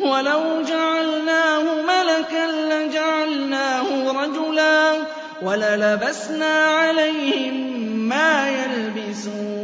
وَلَوْ جَعَلْنَاهُ مَلَكًا لَّجَعَلْنَاهُ رَجُلًا وَلَلَبَسْنَا عَلَيْهِم مَّا يَلْبِسُونَ